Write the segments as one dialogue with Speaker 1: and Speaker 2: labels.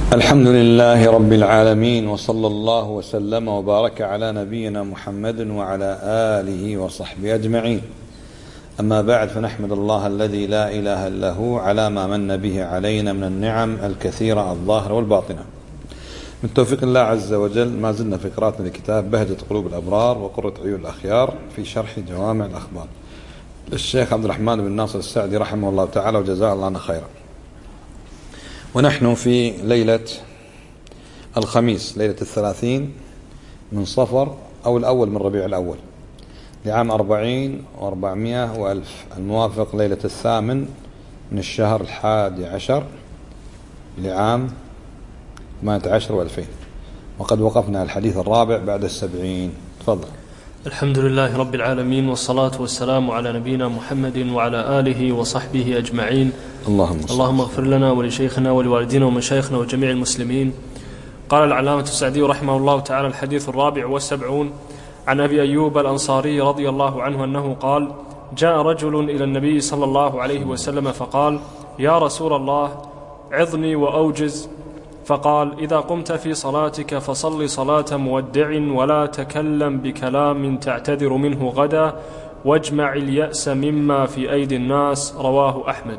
Speaker 1: الحمد لله رب العالمين، وصلى الله وسلم وبارك على نبينا محمد وعلى آله وصحبه أجمعين. أما بعد، فنحمد الله الذي لا إله إلا هو على ما من به علينا من النعم الكثيرة الظاهرة والباطنة. من توفيق الله عز وجل ما زلنا في قراءتنا لكتاب بهجة قلوب الأبرار وقرة عيون الأخيار في شرح جوامع الأخبار للشيخ عبد الرحمن بن ناصر السعدي رحمه الله تعالى وجزاه الله عنا خيرا. ونحن في ليلة الخميس، ليلة 30 من صفر أو الأول من ربيع الأول لعام 40 و400 وألف، الموافق ليلة 8 من الشهر 11 لعام 18 و2000. وقد وقفنا الحديث الرابع بعد 70. تفضل.
Speaker 2: الحمد لله رب العالمين، والصلاة والسلام على نبينا محمد وعلى آله وصحبه أجمعين. اللهم اغفر لنا ولشيخنا ولوالدينا ومشايخنا وجميع المسلمين. قال العلامة السعدي رحمه الله تعالى: الحديث 74 عن أبي أيوب الأنصاري رضي الله عنه أنه قال: جاء رجل إلى النبي صلى الله عليه وسلم فقال: يا رسول الله، عظني وأوجز. فقال: إذا قمت في صلاتك فصل صلاة مودع، ولا تكلم بكلام تعتذر منه غدا، واجمع اليأس مما في أيدي الناس. رواه أحمد.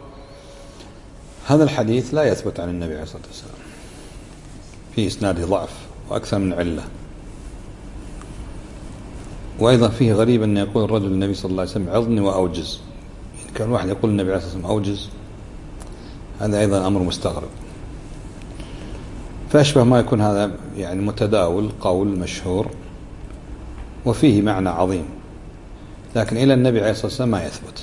Speaker 1: هذا الحديث لا يثبت عن النبي عليه الصلاة والسلام، في إسناده ضعف وأكثر من علة. وأيضا فيه غريب أن يقول الرجل للنبي صلى الله عليه وسلم: عظني وأوجز. يعني كان واحد يقول النبي عليه الصلاة والسلام أوجز، هذا أيضا أمر مستغرب. فأشبه ما يكون هذا يعني متداول، قول مشهور وفيه معنى عظيم، لكن إلى النبي عليه الصلاة والسلام ما يثبت.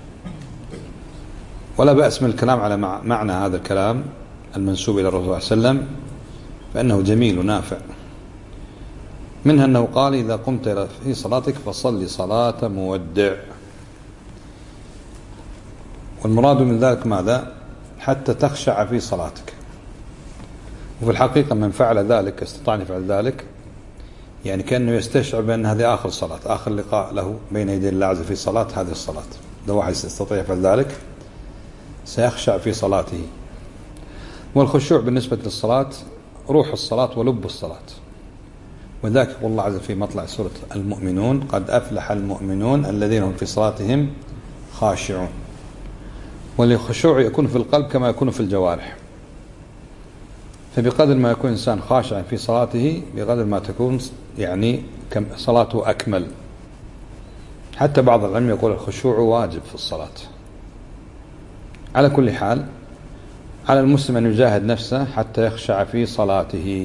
Speaker 1: ولا بأس من الكلام على معنى هذا الكلام المنسوب إلى الرسول صلى الله عليه وسلم، فإنه جميل ونافع. منها أنه قال: إذا قمت في صلاتك فصلي صلاة مودع. والمراد من ذلك ماذا؟ حتى تخشع في صلاتك. وفي الحقيقة من فعل ذلك استطاع أن يفعل ذلك، يعني كأنه يستشعر بأن هذه آخر صلاة، آخر لقاء له بين يدي الله عز وجل في صلاة هذه الصلاة. لو واحد يستطيع يفعل ذلك سيخشع في صلاته. والخشوع بالنسبة للصلاة روح الصلاة ولب الصلاة. وذلك يقول الله عز وجل في مطلع سورة المؤمنون: قد أفلح المؤمنون الذين هم في صلاتهم خاشعون. والخشوع يكون في القلب كما يكون في الجوارح. فبقدر ما يكون إنسان خاشع في صلاته بقدر ما تكون يعني صلاته أكمل. حتى بعض العلم يقول الخشوع واجب في الصلاة. على كل حال، على المسلم أن يجاهد نفسه حتى يخشع في صلاته.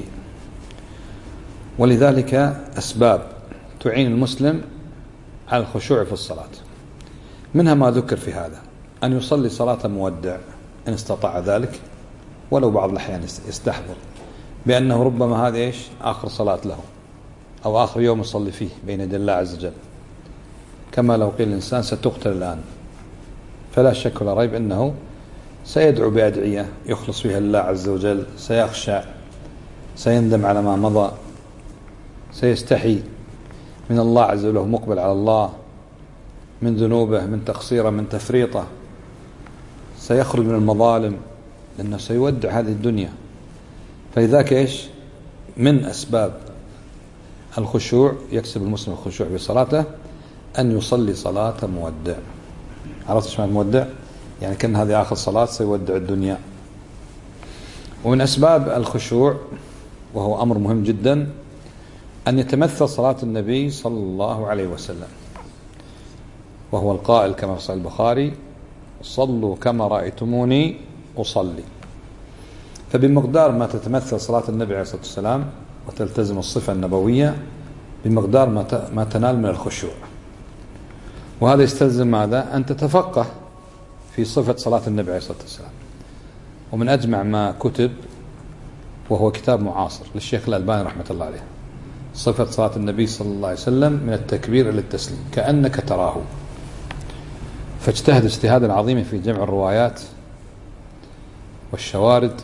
Speaker 1: ولذلك أسباب تعين المسلم على الخشوع في الصلاة، منها ما ذكر في هذا: أن يصلي صلاة مودع إن استطاع ذلك، ولو بعض الأحيان يستحضر بأنه ربما هذا آخر صلاة له، أو آخر يوم يصلي فيه بين يدي الله عز وجل. كما لو قيل الإنسان ستقتل الآن، فلا شك ولا ريب أنه سيدعو بأدعية يخلص فيها الله عز وجل، سيخشع، سيندم على ما مضى، سيستحي من الله عز وجل، مقبل على الله من ذنوبه، من تقصيره، من تفريطه، سيخرج من المظالم، لأنه سيودع هذه الدنيا. فلذلك من أسباب الخشوع يكسب المسلم الخشوع في صلاته أن يصلي صلاة مودع. عرفت ايش معنى مودع؟ يعني كان هذه آخر صلاة سيودع الدنيا. ومن أسباب الخشوع، وهو أمر مهم جدا، أن يتمثل صلاة النبي صلى الله عليه وسلم، وهو القائل كما في صحيح البخاري: صلوا كما رأيتموني أصلي. فبمقدار ما تتمثل صلاة النبي عليه الصلاة والسلام وتلتزم الصفة النبوية، بمقدار ما تنال من الخشوع. وهذا يستلزم ماذا؟ أن تتفقه في صفة صلاة النبي عليه الصلاة والسلام. ومن أجمع ما كتب، وهو كتاب معاصر للشيخ الألباني رحمة الله عليه، صفة صلاة النبي صلى الله عليه وسلم من التكبير إلى التسليم كأنك تراه. فاجتهد اجتهادا عظيما في جمع الروايات والشوارد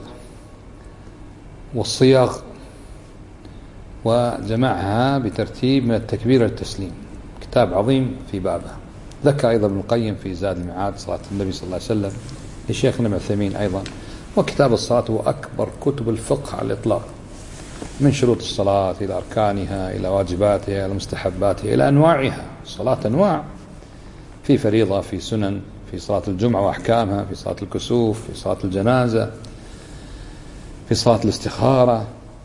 Speaker 1: والصيغ، وجمعها بترتيب من التكبير إلى التسليم. كتاب عظيم في بابه. ذكر أيضا ابن القيم في زاد المعاد صلاة النبي صلى الله عليه وسلم، لشيخنا ابن عثيمين أيضا وكتاب الصلاة هو أكبر كتب الفقه على الإطلاق، من شروط الصلاة إلى أركانها إلى واجباتها إلى مستحباتها إلى أنواعها. الصلاة أنواع، في فريضة، في سنن، في صلاة الجمعة وأحكامها، في صلاة الكسوف، في صلاة الجنازة، في صلاة الاستخارة،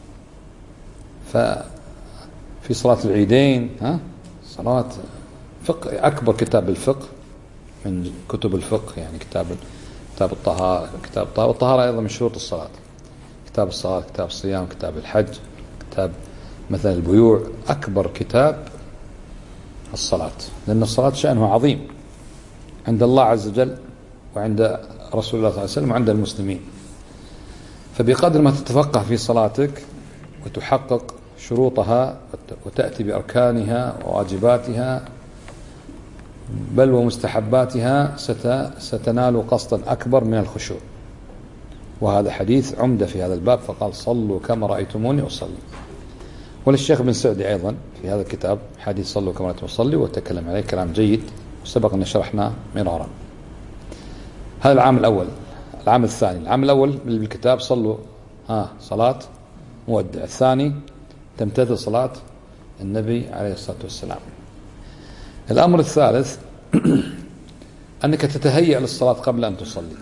Speaker 1: في صلاة العيدين. صلاة فقه، أكبر كتاب الفقه من كتب الفقه، يعني كتاب الطهارة. كتاب الطهارة، والطهارة أيضا من شروط الصلاة. كتاب الصلاة، كتاب الصيام، كتاب الحج، كتاب مثلا البيوع. أكبر كتاب الصلاة، لأن الصلاة شأنها عظيم عند الله عز وجل وعند رسول الله صلى الله عليه وسلم وعند المسلمين. فبقدر ما تتفقه في صلاتك وتحقق شروطها وتأتي بأركانها وواجباتها بل ومستحباتها ستنال قسطا أكبر من الخشوع. وهذا حديث عمدة في هذا الباب، فقال صلوا كما رأيتموني أصلي. وللشيخ بن سعدي أيضا في هذا الكتاب حديث صلوا كما رأيتموني أصلي، وتكلم عليه كلام جيد وسبق أن شرحناه مرارا. هذا العام الأول. العام الثاني، العام الأول بالكتاب صلوا صلاة مودع. الثاني تمتثل صلاة النبي عليه الصلاة والسلام. الأمر الثالث أنك تتهيأ للصلاة قبل أن تصلي.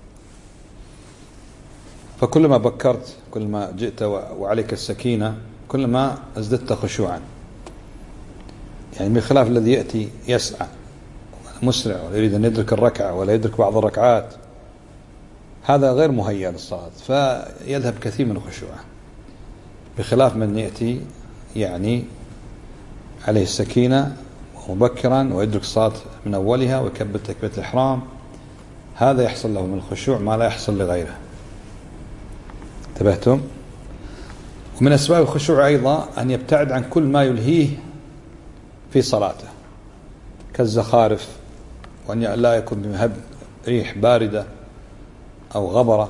Speaker 1: فكلما بكرت، كلما جئت وعليك السكينة، كلما ازددت خشوعا. يعني بخلاف الذي يأتي يسعى مسرع ولا يريد أن يدرك الركعة ولا يدرك بعض الركعات، هذا غير مهيأ للصلاة، فيذهب كثير من خشوعه. بخلاف من يأتي يعني عليه السكينة مبكرا ويدرك الصلاة من أولها ويكبر تكبيرة الإحرام، هذا يحصل له من الخشوع ما لا يحصل لغيره. انتبهتم؟ ومن أسباب الخشوع أيضا أن يبتعد عن كل ما يلهيه في صلاته كالزخارف، وأن لا يكون بمهب ريح باردة أو غبرة،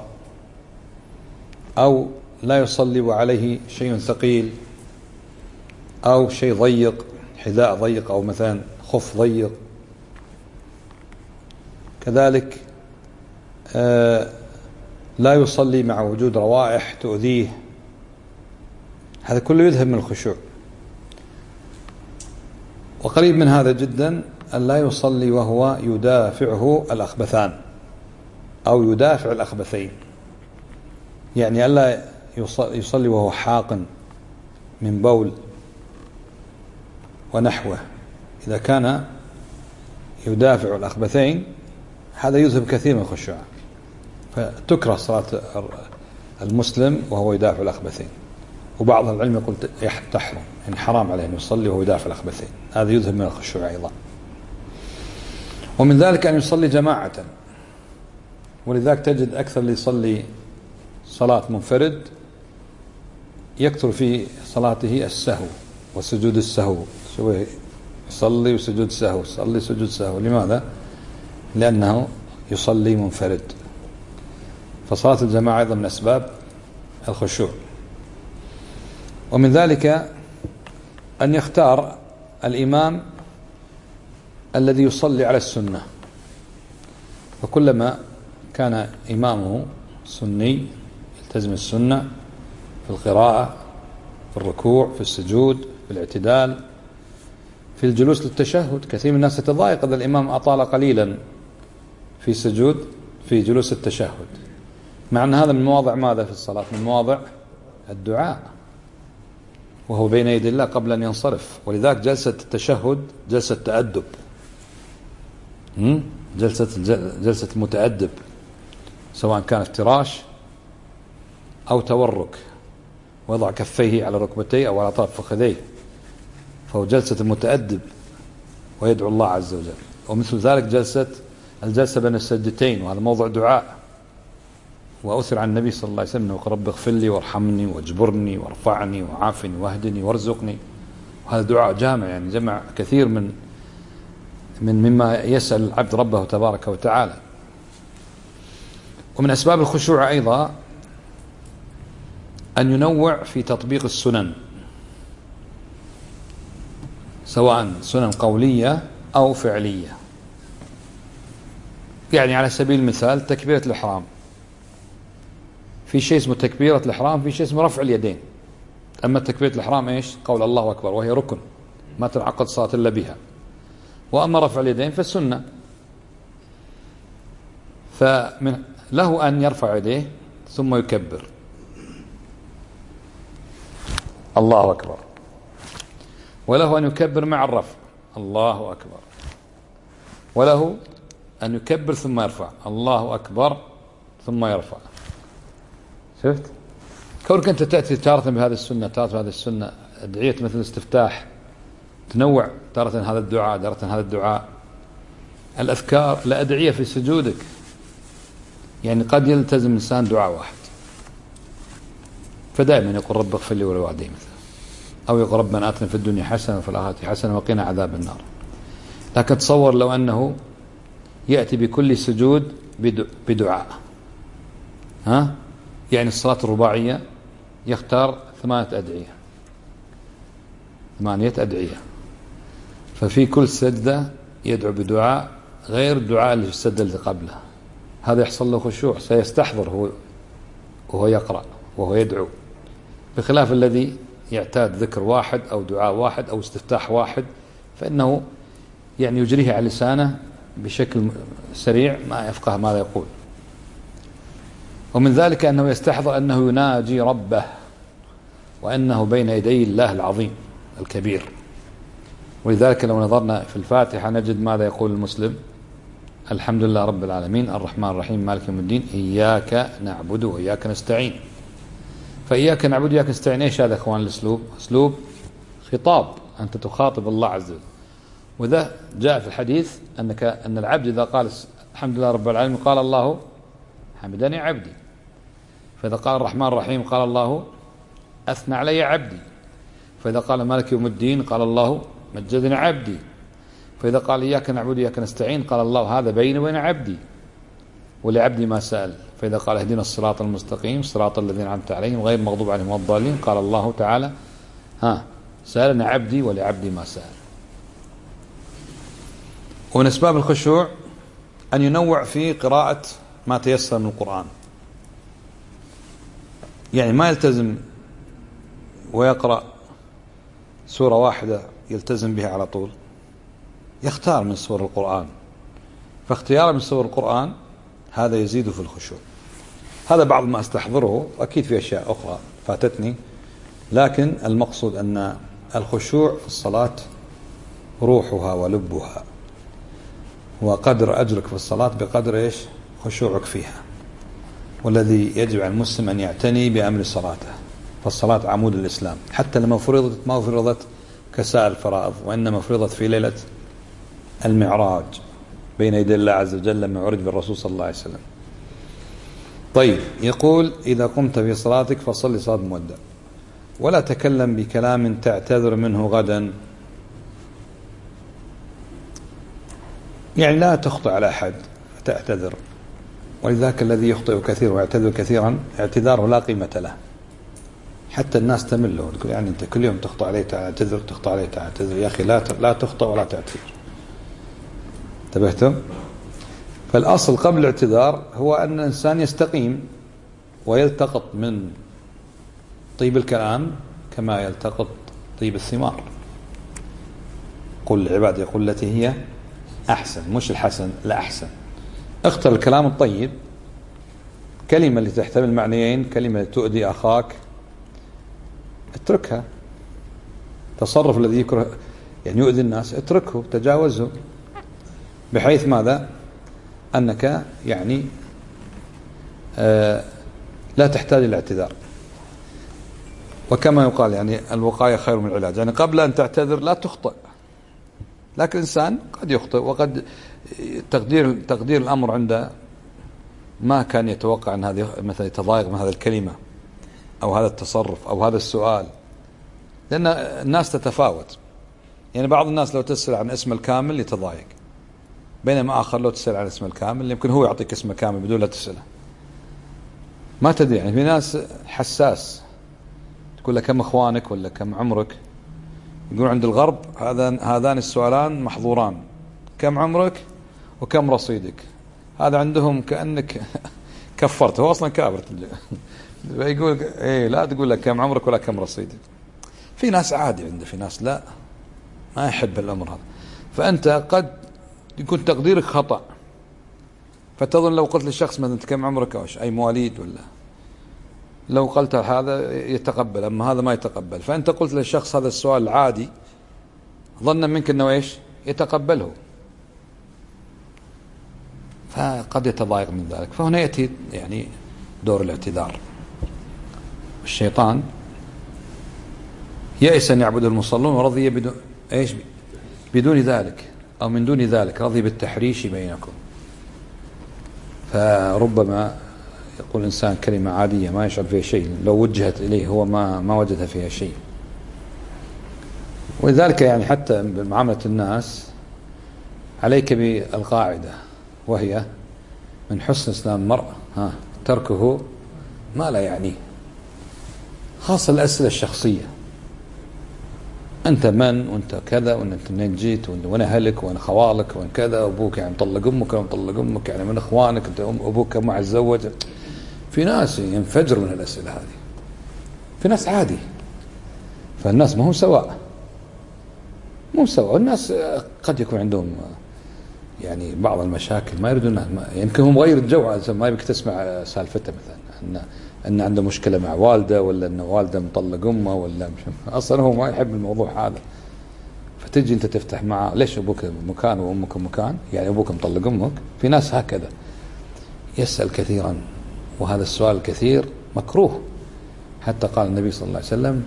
Speaker 1: أو لا يصلي وعليه شيء ثقيل أو شيء ضيق، حذاء ضيق أو مثلا خف ضيق. كذلك لا يصلي مع وجود روائح تؤذيه، هذا كله يذهب من الخشوع. وقريب من هذا جدا أن لا يصلي وهو يدافعه الأخبثان أو يدافع الأخبثين، يعني ألا يصلي وهو حاقن من بول ونحوه. إذا كان يدافع الأخبثين هذا يذهب كثير من الخشوع، فتكره صلاة المسلم وهو يدافع الأخبثين. وبعض العلم يقول تحرم، يعني حرام عليه أن يصلي وهو يدافع الأخبثين، هذا يذهب من الخشوع أيضا. ومن ذلك أن يصلي جماعة، ولذلك تجد أكثر اللي يصلي صلاة منفرد يكثر في صلاته السهو وسجود السهو، يصلي وسجود سهو، يصلي سجود سهو. لماذا؟ لأنه يصلي منفرد. فصلاة الجماعة أيضا من أسباب الخشوع. ومن ذلك أن يختار الإمام الذي يصلي على السنة، وكلما كان إمامه سني يلتزم السنة في القراءة، في الركوع، في السجود، في الاعتدال، في الجلوس للتشهد. كثير من الناس يتضايق إذا الإمام أطال قليلا في سجود في جلوس التشهد، مع أن هذا من مواضع ماذا في الصلاة؟ من مواضع الدعاء، وهو بين يدي الله قبل أن ينصرف. ولذلك جلسة التشهد جلسة تأدب، جلسة متأدب، سواء كان افتراش أو تورك، وضع كفيه على ركبتيه أو على طرف فخذيه، فهو جلسة المتأدب ويدعو الله عز وجل. ومثل ذلك الجلسة بين السجدتين، وهذا موضع دعاء. وأثر عن النبي صلى الله عليه وسلم: رب اغفر لي وارحمني واجبرني وارفعني وعافني واهدني وارزقني. وهذا دعاء جامع، يعني جمع كثير مما يسأل العبد ربه تبارك وتعالى. ومن أسباب الخشوع أيضا أن ينوع في تطبيق السنن، سواء سنن قولية أو فعلية. يعني على سبيل المثال تكبيرة الإحرام، في شيء اسمه تكبيرة الإحرام، في شيء اسمه رفع اليدين. أما تكبيرة الإحرام إيش؟ قول الله أكبر، وهي ركن ما تنعقد الصلاة إلا بها. وأما رفع اليدين فالسنة، له أن يرفع يديه ثم يكبر الله أكبر، وله أن يكبر مع الرفع الله أكبر، وله أن يكبر ثم يرفع الله أكبر ثم يرفع. شفت؟ كونك أنت تأتي تارة بهذه السنة تارة بهذه السنة، أدعية مثل الاستفتاح تنوع، تارة هذا الدعاء تارة هذا الدعاء، الأذكار الأدعية في سجودك. يعني قد يلتزم الإنسان دعاء واحد فدائما يقول رب اغفر لي ولوالدي مثلا، أو يقول ربنا آتنا في الدنيا حسنة وفي الآخرة حسنة وقنا عذاب النار. لكن تصور لو أنه يأتي بكل سجود بدعاء، يعني الصلاة الرباعية يختار 8 أدعية، ففي كل سجدة يدعو بدعاء غير الدعاء اللي في السجدة اللي قبله. هذا يحصل له خشوع، سيستحضر وهو يقرأ وهو يدعو، بخلاف الذي يعتاد ذكر واحد أو دعاء واحد أو استفتاح واحد، فإنه يعني يجريه على لسانه بشكل سريع ما يفقه ماذا يقول. ومن ذلك أنه يستحضر أنه يناجي ربه، وأنه بين يدي الله العظيم الكبير. ولذلك لو نظرنا في الفاتحة نجد ماذا يقول المسلم: الحمد لله رب العالمين الرحمن الرحيم مالك يوم الدين إياك نعبد وإياك نستعين. فإياك نعبد وإياك نستعين إيش هذا أخوان؟ الأسلوب أسلوب خطاب، أنت تخاطب الله عز وجل. وذا جاء في الحديث أن العبد إذا قال الحمد لله رب العالمين قال الله حمدني عبدي، فإذا قال الرحمن الرحيم قال الله أثنى علي عبدي، فإذا قال مالك يوم الدين قال الله مجدني عبدي، فإذا قال إياك نعبد وإياك نستعين قال الله هذا بيني وبين عبدي ولعبدي ما سأل، فإذا قال اهدنا الصراط المستقيم صراط الذين أنعمت عليهم غير المغضوب عليهم ولا الضالين قال الله تعالى سألنا عبدي ولعبدي ما سأل. ومن أسباب الخشوع أن ينوع في قراءة ما تيسر من القرآن، يعني ما يلتزم ويقرأ سورة واحدة يلتزم بها على طول، يختار من سور القرآن، فاختيار من سور القرآن هذا يزيد في الخشوع. هذا بعض ما استحضره، أكيد في أشياء أخرى فاتتني، لكن المقصود أن الخشوع في الصلاة روحها ولبها، وقدر أجرك في الصلاة بقدر إيش خشوعك فيها. والذي يجب على المسلم أن يعتني بأمر صلاته، فالصلاة عمود الإسلام، حتى لما فرضت ما فرضت كسائر الفرائض، وإنما فرضت في ليلة المعراج بين يدي الله عز وجل لما عرج بالرسول صلى الله عليه وسلم. طيب، يقول إذا قمت في صلاتك فصلي صلاة مودع، ولا تكلم بكلام تعتذر منه غدا. يعني لا تخطئ على أحد فتعتذر، ولذلك الذي يخطئ كثيرا ويعتذر كثيرا اعتذاره لا قيمة له، حتى الناس تمل له، تقول يعني أنت كل يوم تخطئ عليه تعتذر، تخطئ عليه تعتذر، يا أخي لا تخطئ ولا تعتذر. انتبهتم؟ فالأصل قبل الاعتذار هو أن الإنسان يستقيم ويلتقط من طيب الكلام كما يلتقط طيب الثمار. قل لعبادي يقول التي هي أحسن، مش الحسن، لا أحسن. اختر الكلام الطيب، كلمة اللي تحتمل معنيين، كلمة تؤذي أخاك اتركها، تصرف الذي يكره يعني يؤذي الناس اتركه، تجاوزه، بحيث ماذا؟ أنك يعني لا تحتاج إلى اعتذار. وكما يقال يعني الوقاية خير من العلاج، يعني قبل أن تعتذر لا تخطئ، لكن الإنسان قد يخطئ، وقد تقدير الأمر عنده ما كان يتوقع أن هذه مثلا يتضايق من هذه الكلمة أو هذا التصرف أو هذا السؤال، لأن الناس تتفاوت. يعني بعض الناس لو تسأل عن اسم الكامل يتضايق، بينما آخر لو تسأل عن اسم الكامل يمكن هو يعطيك اسمه كامل بدون لا تسأله، ما تدري. يعني في ناس حساس، تقول له كم أخوانك ولا كم عمرك، يقول عند الغرب هذان السؤالان محظوران، كم عمرك وكم رصيدك. هذا عندهم كأنك كفرت، هو أصلا كافر يقول إيه لا تقول لك كم عمرك ولا كم رصيدك. في ناس عادي عنده، في ناس لا ما يحب الأمر هذا. فأنت قد يكون تقديرك خطأ، فتظن لو قلت للشخص مثلا أنت كم عمرك أو أي مواليد، ولا لو قلت هذا يتقبل، أما هذا ما يتقبل. فأنت قلت للشخص هذا السؤال العادي ظنا منك أنه إيش يتقبله، فقد يتضايق من ذلك. فهنا يأتي يعني دور الاعتذار. الشيطان يئس أن يعبد المصلون ورضي بدون إيش بدون ذلك أو من دون ذلك، رضي بالتحريش بينكم. فربما يقول الإنسان كلمة عادية ما يشعر فيها شيء، لو وجهت إليه هو ما وجد فيها شيء. ولذلك يعني حتى بمعاملة الناس عليك بالقاعدة، وهي من حسن إسلام المرء تركه ما لا يعنيه، خاصة الأسئلة الشخصية. أنت من، وأنت كذا، وأنت منين جيت، وأنا أهلك، وأنا خوالك، وأنا كذا، وأبوك يعني مطلق أمك، ولا مطلق أمك يعني من إخوانك، أنت أبوك ما تزوج. في ناس ينفجر من الأسئلة هذه، في ناس عادي. فالناس ما هم سواء، مو سواء. الناس قد يكون عندهم يعني بعض المشاكل ما يريدون، يمكن هم غير الجو، ما يبيك تسمع سالفته مثلا أن عنده مشكلة مع والده، ولا أن والده مطلق أمه، ولا أصلا هو ما يحب الموضوع هذا. فتجي أنت تفتح معه، ليش أبوك مكان وأمك مكان؟ يعني أبوك مطلق أمك؟ في ناس هكذا يسأل كثيرا، وهذا السؤال الكثير مكروه. حتى قال النبي صلى الله عليه وسلم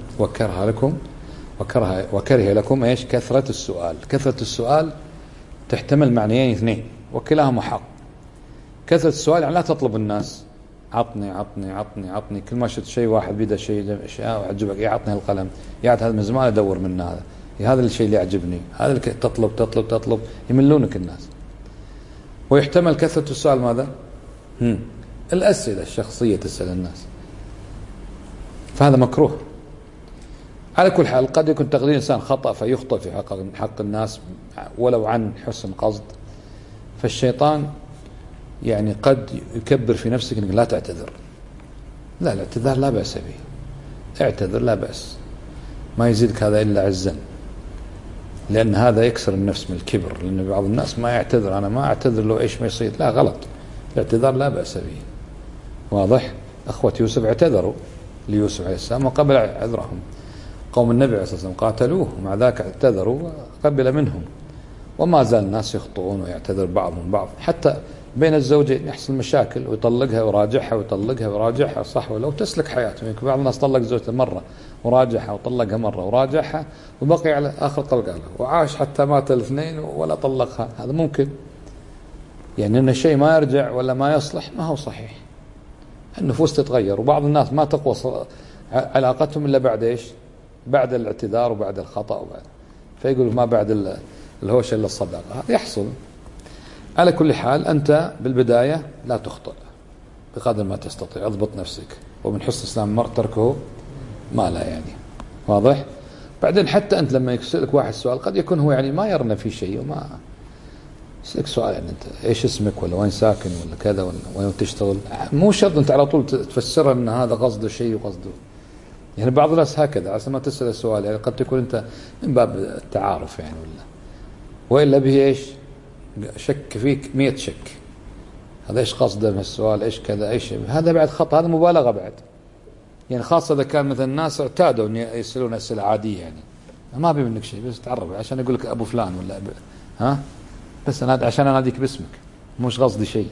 Speaker 1: وكره لكم إيش؟ كثرة السؤال. كثرة السؤال تحتمل معنيين اثنين وكلاهما حق. كثرة السؤال يعني لا تطلب الناس عطني عطني عطني عطني، كل ما شفت شيء واحد بيده شيء يعجبك يعطني القلم، يعطي هذا من زمان ادور من هذا الشيء اللي يعجبني، هذا اللي تطلب تطلب تطلب، يملونك الناس. ويحتمل كثرة السؤال ماذا؟ الأسئلة الشخصية تسأل الناس، فهذا مكروه. على كل حال قد يكون تقدير الإنسان خطأ فيخطئ في حق الناس ولو عن حسن قصد. فالشيطان يعني قد يكبر في نفسك انك لا تعتذر. لا، الاعتذار لا بأس به، اعتذر لا بأس، ما يزيدك هذا إلا عزا، لأن هذا يكسر النفس من الكبر. لأن بعض الناس ما يعتذر، أنا ما أعتذر لو إيش ما يصير، لا غلط. الاعتذار لا بأس به، واضح. أخوة يوسف اعتذروا ليوسف عليه السلام وقبل عذرهم. قوم النبي عليه الصلاة والسلام قاتلوه ومع ذاك اعتذروا وقبل منهم. وما زال الناس يخطئون ويعتذر بعضهم بعض، حتى بين الزوجين يحصل مشاكل ويطلقها ويراجعها ويطلقها ويراجعها، صح ولا؟ وتسلك حياته. يمكن بعض الناس طلق زوجته مرة وراجعها وطلقها مرة وراجعها وبقي على آخر طلقة له، وعاش حتى مات الاثنين ولا طلقها. هذا ممكن يعني أن الشيء ما يرجع ولا ما يصلح، ما هو صحيح. النفوس تتغير، وبعض الناس ما تقوى علاقتهم إلا بعد إيش؟ بعد الاعتذار وبعد الخطأ وبعد، فيقول ما بعد الهوش إلا الصداقة. هذا يحصل. على كل حال أنت بالبداية لا تخطئ بقدر ما تستطيع، اضبط نفسك. ومن حسن إسلام المرء تركه ما لا يعني، واضح. بعدين حتى أنت لما يسألك واحد سؤال قد يكون هو يعني ما يرنا في شيء، وما يسألك سؤال يعني أنت إيش اسمك، ولا وين ساكن، ولا كذا، ولا وين تشتغل. مو شرط أنت على طول تفسرها أن هذا قصده شيء وقصده يعني. بعض الناس هكذا عشان ما تسأل السؤال يعني قد تكون أنت من باب التعارف يعني، وإلا به إيش؟ شك فيك 100 شك. هذا إيش قصده من السؤال، إيش كذا، إيش هذا بعد خطأ، هذا مبالغة بعد يعني. خاصة إذا كان مثلا الناس اعتادوا أن يسألون أسئلة عادية يعني، ما بي منك شيء، بس تعرف عشان يقول لك أبو فلان ولا بس أنا عشان أناديك باسمك، مش قصدي شيء.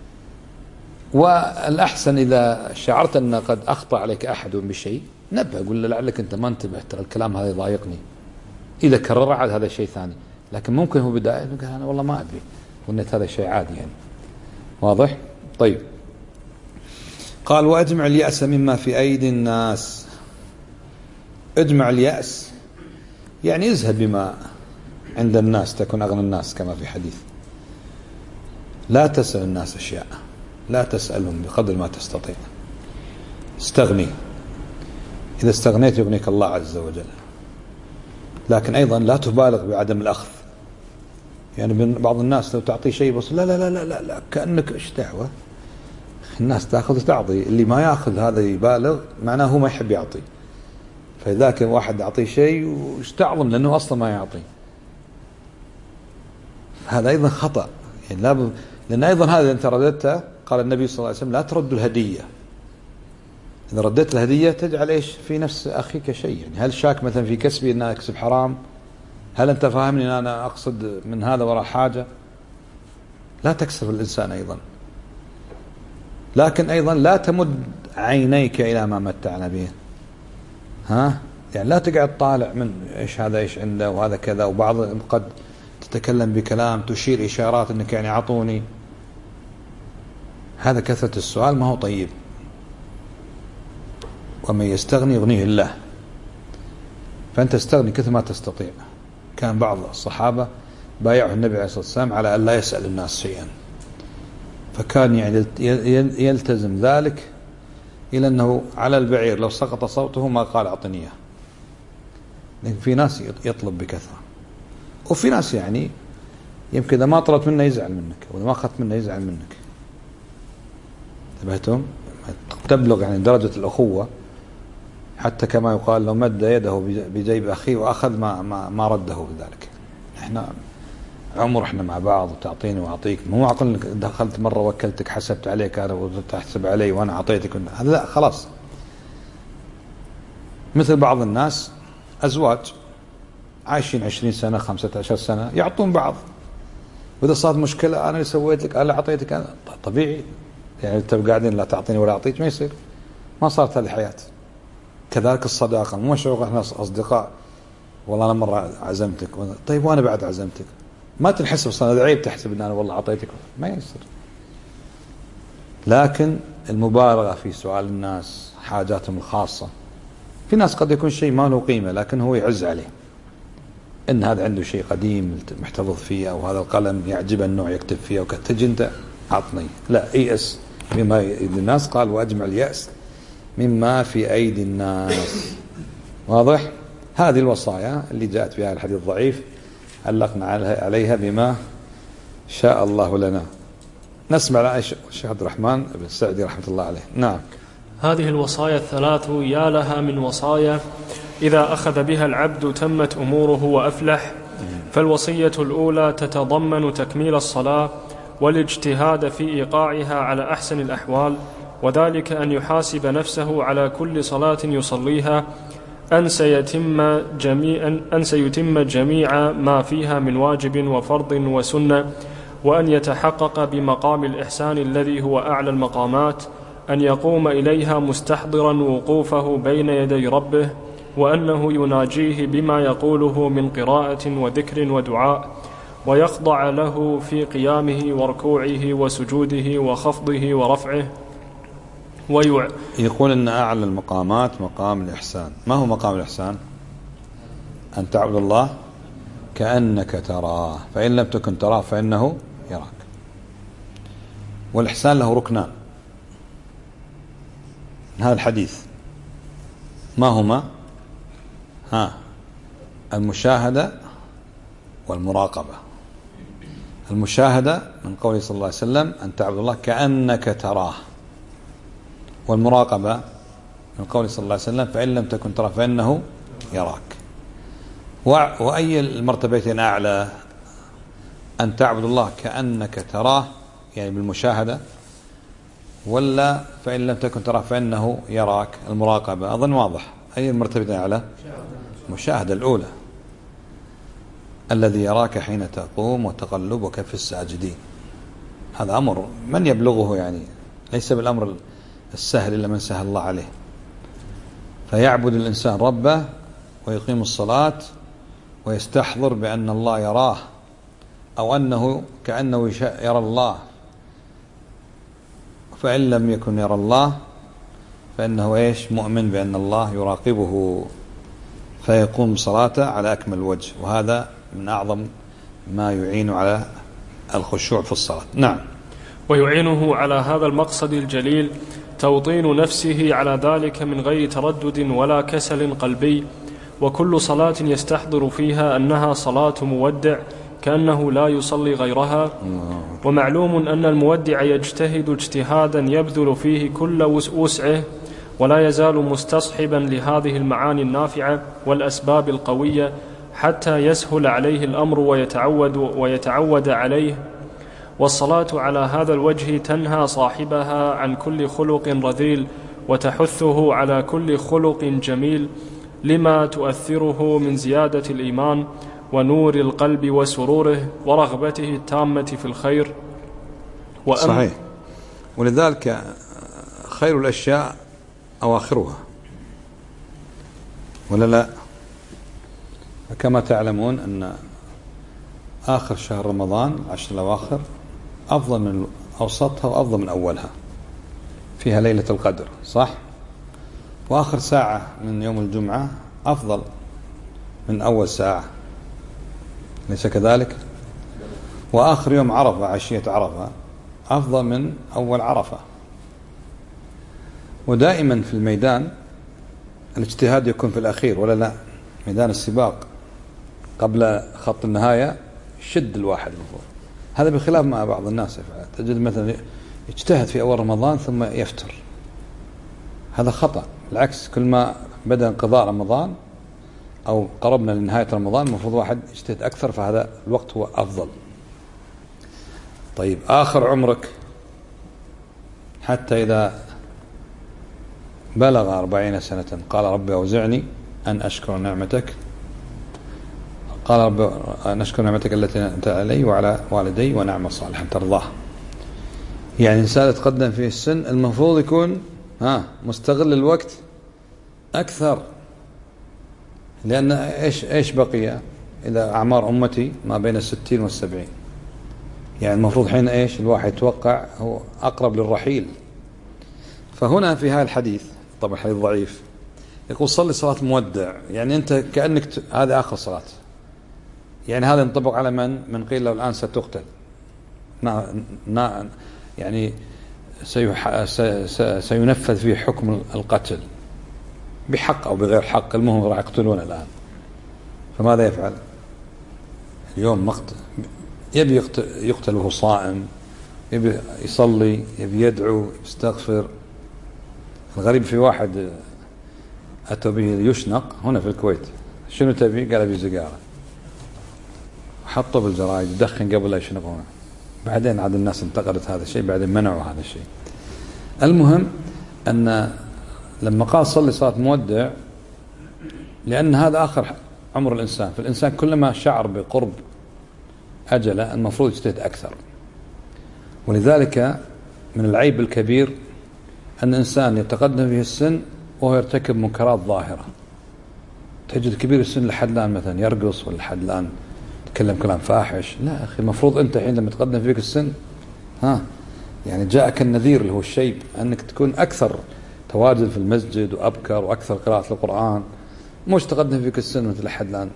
Speaker 1: والأحسن إذا شعرت أن قد أخطأ عليك أحد بشيء نبه، قل له لعلك أنت ما انتبهت، ترى الكلام هذا يضايقني. إذا كرر عاد هذا شيء ثاني، لكن ممكن هو بداية قال أنا والله ما أدري، قلت هذا شيء عادي يعني، واضح. طيب، قال وأجمع اليأس مما في أيدي الناس. اجمع اليأس يعني اذهب بما عند الناس تكون أغنى الناس، كما في حديث. لا تسأل الناس أشياء، لا تسألهم بقدر ما تستطيع. استغني، إذا استغنيت يغنيك الله عز وجل. لكن أيضا لا تبالغ بعدم الأخذ. يعني بعض الناس لو تعطيه شيء بس لا لا لا لا لا كأنك إيش دعوة، الناس تأخذ وتعطي، اللي ما يأخذ هذا يبالغ، معناه هو ما يحب يعطي. فذاك واحد يعطي شيء ويستعظم لأنه أصلا ما يعطي، هذا أيضا خطأ. يعني لأن أيضا هذا أنت رددته، قال النبي صلى الله عليه وسلم لا تردوا الهدية. إذا رديت الهدية تجعل إيش في نفس أخيك شيء. يعني هل شاك مثلا في كسبي أن أكسب حرام؟ هل أنت فاهمني أن أنا أقصد من هذا وراء حاجة؟ لا تكسر الإنسان أيضا. لكن أيضا لا تمد عينيك إلى ما متعنا به. يعني لا تقعد طالع من إيش هذا إيش عنده وهذا كذا، وبعض قد تتكلم بكلام تشير إشارات أنك يعني عطوني. هذا كثرة السؤال ما هو طيب. ومن يستغني يغنيه الله. فأنت استغني كثر ما تستطيع. كان بعض الصحابة بايعوا النبي عليه الصلاة والسلام على أن لا يسأل الناس شيئا، فكان يعني يلتزم ذلك إلى أنه على البعير لو سقط صوته ما قال أعطني إياه. لكن في ناس يطلب بكثرة، وفي ناس يعني يمكن إذا ما طلبت منه يزعل منك، وإذا ما أخذت منه يزعل منك. انتبهتم؟ تبلغ يعني درجة الأخوة حتى كما يقال لو مد يده بجيب أخيه وأخذ ما رده بذلك. إحنا عمر إحنا مع بعض وتعطيني وأعطيك، مو معقول إنك دخلت مرة وكلتك حسبت عليك أنا وتحسب علي وأنا أعطيتك. هذا لا، خلاص. مثل بعض الناس أزواج عايشين 20 سنة 15 سنة يعطون بعض، وإذا صارت مشكلة أنا اللي سويت لك، أنا أعطيتك، أنا طبيعي. يعني أنت قاعدين لا تعطيني ولا أعطيك، ما يصير، ما صارت هذه الحياة. كذلك الصداقة، مو شعور إحنا أصدقاء والله أنا مرة عزمتك طيب وأنا بعد عزمتك، ما تنحسب صار عيب تحسب أن أنا والله أعطيتك، ما يصير. لكن المبالغة في سؤال الناس حاجاتهم الخاصة، في ناس قد يكون شيء ما له قيمة لكن هو يعز عليه إن هذا عنده شيء قديم محتفظ فيه، أو هذا القلم يعجبه النوع يكتب فيه، وكتجي أنت عطني. لا، يأس مما يأيدي الناس، قال وأجمع اليأس مما في أيدي الناس. واضح؟ هذه الوصايا اللي جاءت بها الحديث الضعيف علقنا عليها بما شاء الله لنا. نسمع الشيخ عبد الرحمن بن السعدي رحمة الله عليه. نعم.
Speaker 2: هذه الوصايا الثلاث يا لها من وصايا إذا أخذ بها العبد تمت أموره وأفلح. فالوصية الأولى تتضمن تكميل الصلاة والاجتهاد في إيقاعها على أحسن الأحوال، وذلك أن يحاسب نفسه على كل صلاة يصليها أن سيتم جميع ما فيها من واجب وفرض وسنة، وأن يتحقق بمقام الإحسان الذي هو أعلى المقامات، أن يقوم إليها مستحضرا وقوفه بين يدي ربه، وأنه يناجيه بما يقوله من قراءة وذكر ودعاء، ويخضع له في قيامه وركوعه وسجوده وخفضه ورفعه.
Speaker 1: يقول أن أعلى المقامات مقام الإحسان. ما هو مقام الإحسان؟ أن تعبد الله كأنك تراه، فإن لم تكن تراه فإنه يراك. والإحسان له ركنان هذا الحديث، ما هما؟ المشاهدة والمراقبة. المشاهدة من قوله صلى الله عليه وسلم أن تعبد الله كأنك تراه، والمراقبة من قوله صلى الله عليه وسلم فإن لم تكن تراه فإنه يراك. وأي المرتبتين أعلى؟ أن تعبد الله كأنك تراه يعني بالمشاهدة، ولا فإن لم تكن تراه فإنه يراك المراقبة؟ أظن واضح. أي المرتبتين أعلى؟ المشاهدة الأولى، الذي يراك حين تقوم وتقلبك في الساجدين. هذا أمر من يبلغه، يعني ليس بالأمر السهل إلا من سهل الله عليه. فيعبد الإنسان ربه ويقيم الصلاة ويستحضر بأن الله يراه، أو أنه كأنه يرى الله، فإن لم يكن يرى الله فإنه إيش؟ مؤمن بأن الله يراقبه، فيقوم صلاته على أكمل وجه. وهذا من أعظم ما يعين على الخشوع في الصلاة. نعم.
Speaker 2: ويعينه على هذا المقصد الجليل توطين نفسه على ذلك من غير تردد ولا كسل قلبي. وكل صلاة يستحضر فيها أنها صلاة مودع كأنه لا يصلي غيرها. ومعلوم أن المودع يجتهد اجتهادا يبذل فيه كل وسعه، ولا يزال مستصحبا لهذه المعاني النافعة والأسباب القوية حتى يسهل عليه الأمر ويتعود عليه. والصلاة على هذا الوجه تنهى صاحبها عن كل خلق رذيل، وتحثه على كل خلق جميل، لما تؤثره من زيادة الإيمان ونور القلب وسروره ورغبته التامة في الخير.
Speaker 1: صحيح. ولذلك خير الأشياء أواخرها، ولا لا؟ كما تعلمون أن آخر شهر رمضان 10 الأواخر أفضل من أوسطها وأفضل من أولها، فيها ليلة القدر، صح؟ وآخر ساعة من يوم الجمعة أفضل من أول ساعة، ليس كذلك؟ وآخر يوم عرفة، عشية عرفة، أفضل من أول عرفة. ودائما في الميدان الاجتهاد يكون في الأخير، ولا لا؟ ميدان السباق قبل خط النهاية شد الواحد المفروض. هذا بخلاف ما بعض الناس يفعل، تجد مثلا يجتهد في أول رمضان ثم يفتر، هذا خطأ. بالعكس، كل ما بدأ انقضاء رمضان أو قربنا لنهاية رمضان المفروض واحد يجتهد أكثر، فهذا الوقت هو أفضل. طيب، آخر عمرك حتى إذا بلغ 40 سنة قال ربي أوزعني أن أشكر نعمتك، قال ربي أن أشكر نعمتك التي أنعمت علي وعلى والدي ونعمة صالحا ترضاها. يعني إنسان يتقدم فيه السن المفروض يكون مستغل الوقت أكثر، لأن إيش بقي إذا أعمار أمتي ما بين 60 و70، يعني المفروض حين الواحد يتوقع هو أقرب للرحيل. فهنا في هذا الحديث، طبعا حديث ضعيف، يقول صلي صلاة مودع، يعني أنت كأنك هذا آخر صلاة، يعني هذا ينطبق على من قيل له الآن ستقتل، يعني سينفذ فيه حكم القتل بحق أو بغير حق، المهم راح يقتلون الآن. فماذا يفعل اليوم؟ يبي يقتل وهو صائم، يبي يصلي، يبي يدعو، يستغفر. الغريب في واحد أتوا به يشنق هنا في الكويت، شنو تبي؟ قال أبي سيجارة، حطوا بالجرايد يدخن قبل لا يشنقونه. بعدين عاد الناس انتقدت هذا الشيء، بعدين منعوا هذا الشيء. المهم أن لما قال صلي صلاة مودع، لأن هذا آخر عمر الإنسان، فالإنسان كلما شعر بقرب أجله المفروض يجتهد أكثر. ولذلك من العيب الكبير أن الإنسان يتقدم به السن وهو يرتكب منكرات ظاهرة. تجد كبير السن لحد الآن مثلا يرقص، ولا لحد الآن يتكلم كلام فاحش. لا أخي، المفروض أنت حين لما تقدم فيك السن يعني جاءك النذير اللي هو الشيب، أنك تكون أكثر تواجد في المسجد وأبكر وأكثر قراءة القرآن، مش تقدم فيك السن مثل لحد الآن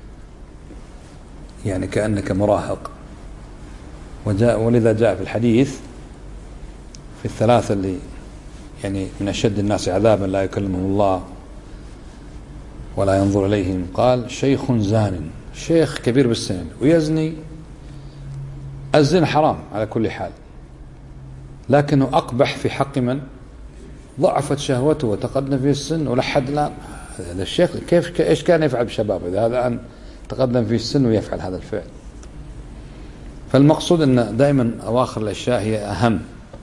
Speaker 1: يعني كأنك مراهق. ولذا جاء في الحديث في الثلاثة اللي يعني من أشد الناس عذابا لا يكلمهم الله ولا ينظر إليهم، قال شيخ زان، شيخ كبير بالسن ويزني. الزنا حرام على كل حال، لكنه أقبح في حق من ضعفت شهوته وتقدم فيه السن ولحد الآن. هذا الشيخ إيش كان يفعل بشبابه إذا هذا أن تقدم فيه السن ويفعل هذا الفعل؟ فالمقصود أن دائما أواخر الأشياء هي أهم،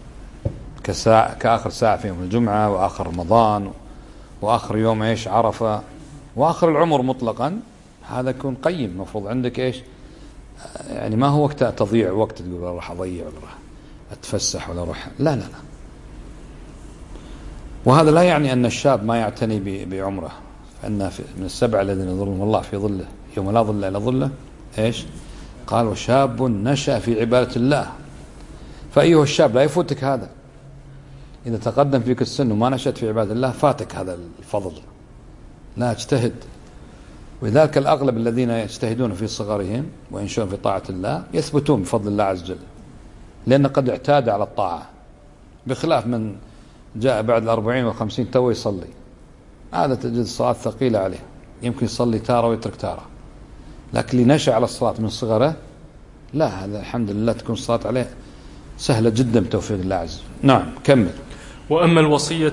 Speaker 1: كآخر ساعة في يوم الجمعة، وآخر رمضان، وآخر يوم عرفة، وآخر العمر مطلقا. هذا يكون قيم، مفروض عندك يعني ما هو وقت تضيع وقت تقول راح أضيع ولا راح أتفسح ولا راح، لا. وهذا لا يعني أن الشاب ما يعتني بعمره، فإن من السبع الذين يظلهم الله في ظله يوم لا ظل إلا ظله قال وشاب نشأ في عبادة الله. فأيها الشاب لا يفوتك هذا، إذا تقدم فيك السن وما نشأت في عبادة الله فاتك هذا الفضل. لا، اجتهد. ولذلك الأغلب الذين يجتهدون في صغرهم وينشؤون في طاعة الله يثبتون بفضل الله عز وجل، لأن قد اعتاد على الطاعة، بخلاف من جاء بعد 40 و50 تو يصلي، هذا تجد الصلاة ثقيلة عليه، يمكن يصلي تارة ويترك تارة. لكن اللي نشأ على الصلاة من صغره لا، هذا الحمد لله تكون الصلاة عليه سهلة جدا بتوفيق الله عز وجل. نعم كمل.
Speaker 2: وأما الوصية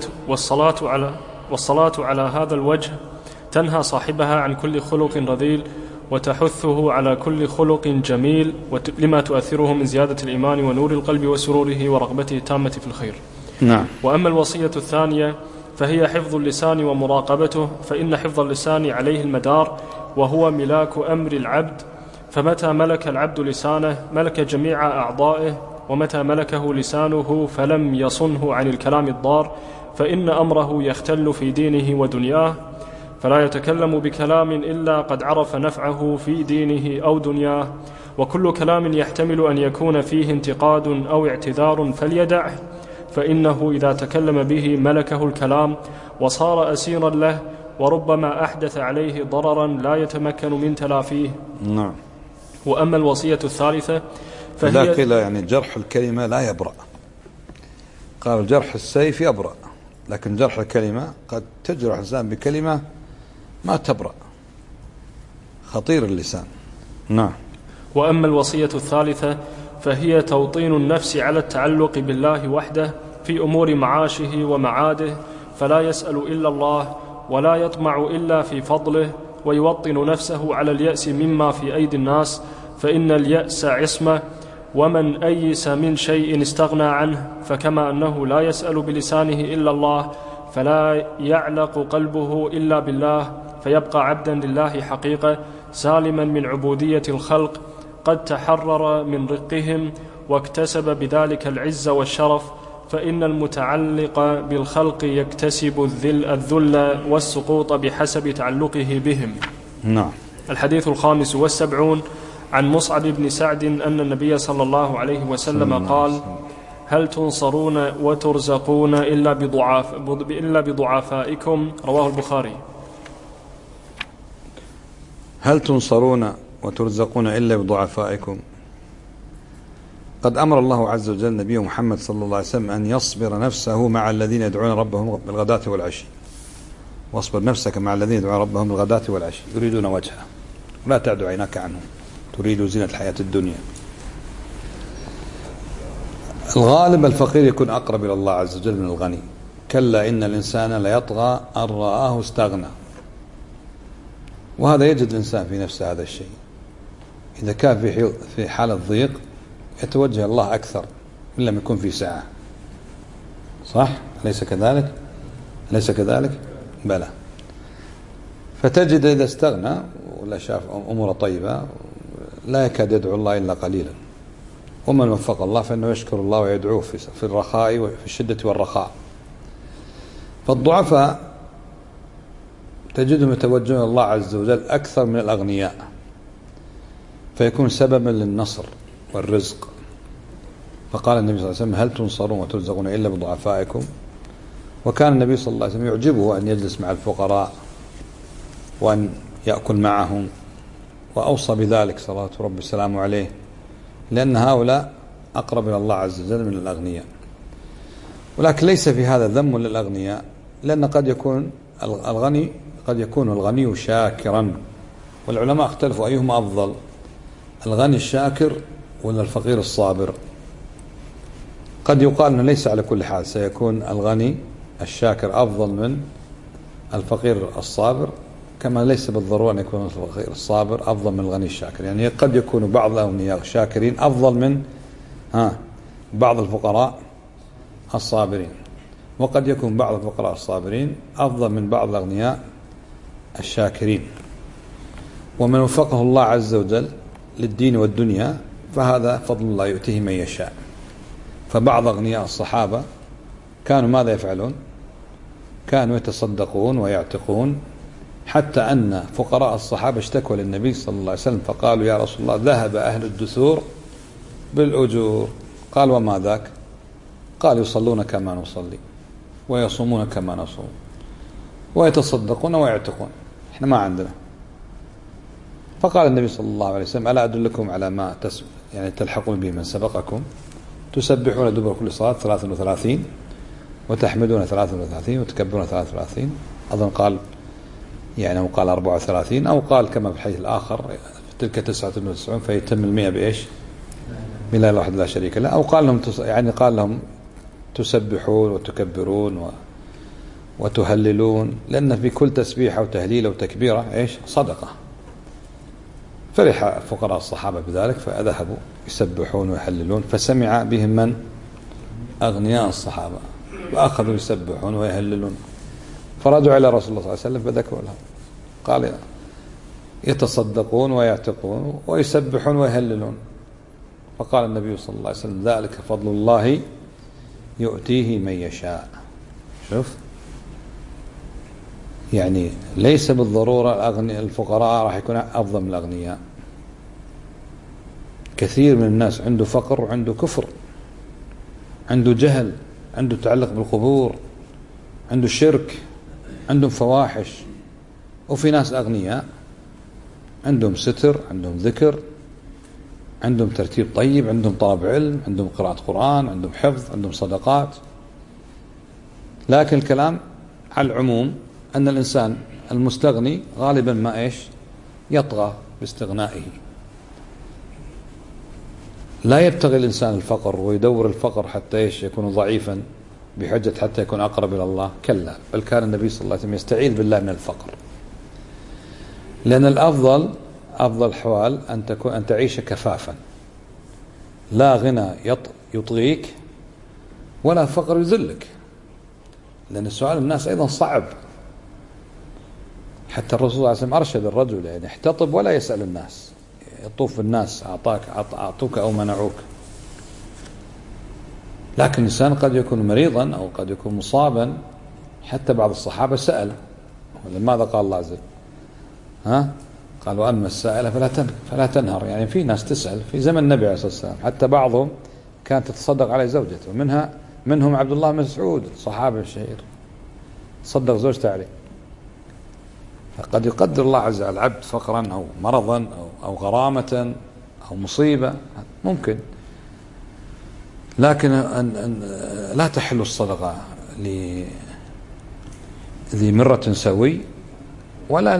Speaker 2: والصلاة على هذا الوجه تنهى صاحبها عن كل خلق رذيل وتحثه على كل خلق جميل لما تؤثره من زيادة الإيمان ونور القلب وسروره ورغبته التامة في الخير.
Speaker 1: نعم.
Speaker 2: وأما الوصية الثانية فهي حفظ اللسان ومراقبته، فإن حفظ اللسان عليه المدار وهو ملاك أمر العبد، فمتى ملك العبد لسانه ملك جميع أعضائه، ومتى ملكه لسانه فلم يصنه عن الكلام الضار فإن أمره يختل في دينه ودنياه، فلا يتكلم بكلام إلا قد عرف نفعه في دينه أو دنياه، وكل كلام يحتمل أن يكون فيه انتقاد أو اعتذار فليدعه، فإنه إذا تكلم به ملكه الكلام وصار أسيرا له، وربما أحدث عليه ضررا لا يتمكن من تلافيه.
Speaker 1: نعم.
Speaker 2: وأما الوصية الثالثة فهي
Speaker 1: لا قيل يعني جرح الكلمة لا يبرأ، قال جرح السيف يبرأ، لكن جرح الكلمة قد تجرح الإنسان بكلمة ما تبرأ، خطير اللسان. نعم.
Speaker 2: وأما الوصية الثالثة فهي توطين النفس على التعلق بالله وحده في أمور معاشه ومعاده، فلا يسأل إلا الله ولا يطمع إلا في فضله، ويوطن نفسه على اليأس مما في أيدي الناس، فإن اليأس عصمة، ومن أيس من شيء استغنى عنه، فكما أنه لا يسأل بلسانه إلا الله فلا يعلق قلبه إلا بالله، فيبقى عبدا لله حقيقة سالما من عبودية الخلق، قد تحرر من رقهم واكتسب بذلك العز والشرف، فإن المتعلق بالخلق يكتسب الذل والسقوط بحسب تعلقه بهم.
Speaker 1: نعم.
Speaker 2: الحديث 75 عن مصعب بن سعد أن النبي صلى الله عليه وسلم قال: هل تنصرون وترزقون إلا بضعفائكم؟ رواه البخاري.
Speaker 1: هل تنصرون وترزقون إلا بضعفائكم؟ قد أمر الله عز وجل نبي محمد صلى الله عليه وسلم أن يصبر نفسه مع الذين يدعون ربهم بالغداة والعشي. واصبر نفسك مع الذين يدعون ربهم بالغداة والعشي يريدون وجهه ولا تعد عيناك عنهم تريد زينة الحياة الدنيا. الغالب الفقير يكون أقرب إلى الله عز وجل من الغني. كلا إن الإنسان ليطغى أن رآه استغنى. وهذا يجد الإنسان في نفسه هذا الشيء، إذا كان في حالة ضيق يتوجه الله أكثر من لم يكن في ساعة. صح؟ أليس كذلك؟ أليس كذلك؟ بلى. فتجد إذا استغنى ولا شاف أمور طيبة لا يكاد يدعو الله إلا قليلا. ومن وفق الله فإنه يشكر الله ويدعوه في الرخاء وفي الشدة والرخاء. فالضعفاء تجدهم يتوجهون إلى الله عز وجل أكثر من الأغنياء، فيكون سببا للنصر والرزق. فقال النبي صلى الله عليه وسلم: هل تنصرون وترزقون إلا بضعفائكم؟ وكان النبي صلى الله عليه وسلم يعجبه أن يجلس مع الفقراء وأن يأكل معهم، وأوصى بذلك صلوات ربي السلام عليه، لأن هؤلاء أقرب إلى الله عز وجل من الأغنياء. ولكن ليس في هذا ذم للأغنياء، لأن قد يكون الغني شاكرا، والعلماء اختلفوا أيهما أفضل، الغني الشاكر ولا الفقير الصابر. قد يقال أنه ليس على كل حال، سيكون الغني الشاكر أفضل من الفقير الصابر، كما ليس بالضرورة أن يكون الفقير الصابر أفضل من الغني الشاكر. يعني قد يكون بعض الأغنياء الشاكرين أفضل من بعض الفقراء الصابرين، وقد يكون بعض الفقراء الصابرين أفضل من بعض الأغنياء الشاكرين. ومن وفقه الله عز وجل للدين والدنيا فهذا فضل الله يؤتيه من يشاء. فبعض أغنياء الصحابة كانوا ماذا يفعلون؟ كانوا يتصدقون ويعتقون، حتى أن فقراء الصحابة اشتكوا للنبي صلى الله عليه وسلم فقالوا: يا رسول الله، ذهب أهل الدثور بالأجور. قال: وما ذاك؟ قال: يصلون كما نصلي ويصومون كما نصوم ويتصدقون ويعتقون، احنا ما عندنا. فقال النبي صلى الله عليه وسلم: ألا أدلكم على ما يعني تلحقون به من سبقكم؟ تسبحون دبر كل صلاة 33، وتحمدون 33، وتكبرون 33. أظن قال 34، أو قال كما في الحديث الآخر تلك 99 فيتم 100 بإيش؟ بلا إله واحد لا شريك له. أو قال لهم قال لهم تسبحون وتكبرون وتهللون، لأن في كل تسبيحة وتهليل وتكبيرة إيش؟ صدقة. فرح فقراء الصحابة بذلك فذهبوا يسبحون ويهللون، فسمع بهم من؟ أغنياء الصحابة، فأخذوا يسبحون ويهللون، فرجعوا إلى رسول الله صلى الله عليه وسلم فذكروا لهم، قال يتصدقون ويعتقون ويسبحون ويهللون. فقال النبي صلى الله عليه وسلم ذلك فضل الله يؤتيه من يشاء. شوف، يعني ليس بالضرورة الفقراء راح يكون أفضل من الأغنياء. كثير من الناس عنده فقر وعنده كفر، عنده جهل، عنده تعلق بالقبور، عنده شرك، عندهم فواحش. وفي ناس أغنياء عندهم ستر، عندهم ذكر، عندهم ترتيب طيب، عندهم طلب علم، عندهم قراءة قرآن، عندهم حفظ، عندهم صدقات. لكن الكلام على العموم أن الإنسان المستغني غالبا ما إيش؟ يطغى باستغنائه. لا يبتغي الإنسان الفقر ويدور الفقر حتى إيش؟ يكون ضعيفا بحجة حتى يكون أقرب إلى الله. كلا، بل كان النبي صلى الله عليه وسلم يستعيذ بالله من الفقر، لأن الأفضل أفضل الحوال أن تعيش كفافا، لا غنى يطغيك ولا فقر يذلك. لأن سؤال الناس أيضا صعب. حتى الرسول صلى الله عليه وسلم أرشد الرجل يعني احتطب ولا يسأل الناس، يطوف الناس أعطوك أو منعوك. لكن الإنسان قد يكون مريضا أو قد يكون مصابا. حتى بعض الصحابة سأل، لماذا قال الله عز وجل؟ قال وأما السائل فلا تنهر. يعني في ناس تسأل في زمن النبي عليه الصلاة والسلام، حتى بعضهم كانت تتصدق عليه زوجته، منهم عبد الله بن مسعود صحابي الشهير صدق زوجته عليه. فقد يقدر الله عز وجل العبد فقرا أو مرضا أو غرامة أو مصيبة ممكن، لكن أن لا تحل الصدقة لذي مرة سوي ولا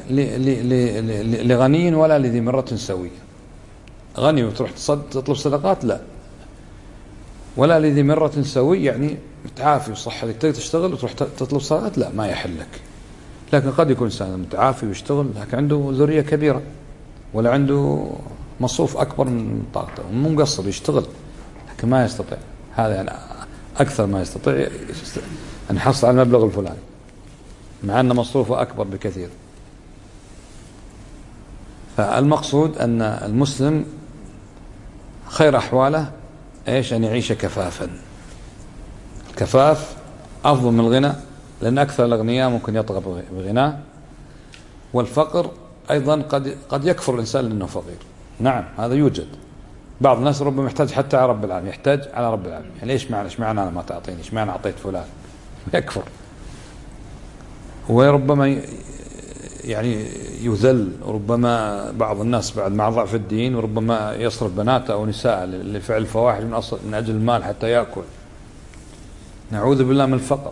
Speaker 1: لغني ولا لذي مرة سوي. غني وتروح تطلب صدقات لا، ولا لذي مرة سوي يعني متعافي وصحتك تقدر تشتغل وتروح تطلب صدقات لا، ما يحل لك. لكن قد يكون إنسان متعافي ويشتغل لكن عنده ذرية كبيرة ولا عنده مصروف أكبر من طاقته ومو مقصر يشتغل لكن ما يستطيع، هذا يعني أكثر ما يستطيع أن يحصل على المبلغ الفلاني مع أن مصروفه أكبر بكثير. فالمقصود أن المسلم خير أحواله إيش؟ أن يعيش كفافا. الكفاف أفضل من الغنى، لأن أكثر الأغنياء ممكن يطغى بغناه، والفقر أيضا قد يكفر الإنسان لأنه فقير. نعم هذا يوجد. بعض الناس ربما يحتاج حتى على رب العالمين، يحتاج على رب العالمين، يعني إيش معنى أنا ما تعطيني، إيش معنى أعطيت فلان، يكفر. وربما يعني يذل، وربما بعض الناس بعد مع ضعف الدين وربما يصرف بناته أو نساء لفعل الفواحش من أجل المال حتى يأكل. نعوذ بالله من الفقر.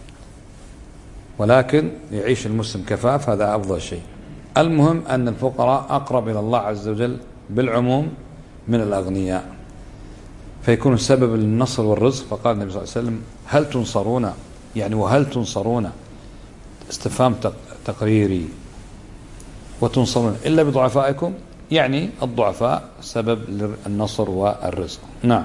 Speaker 1: ولكن يعيش المسلم كفاف، هذا أفضل شيء. المهم أن الفقراء أقرب إلى الله عز وجل بالعموم من الأغنياء، فيكون سبب للنصر والرزق. فقال النبي صلى الله عليه وسلم هل تنصرون، يعني وهل تنصرون استفهام تقريري، وتنصرون إلا بضعفائكم، يعني الضعفاء سبب للنصر والرزق. نعم.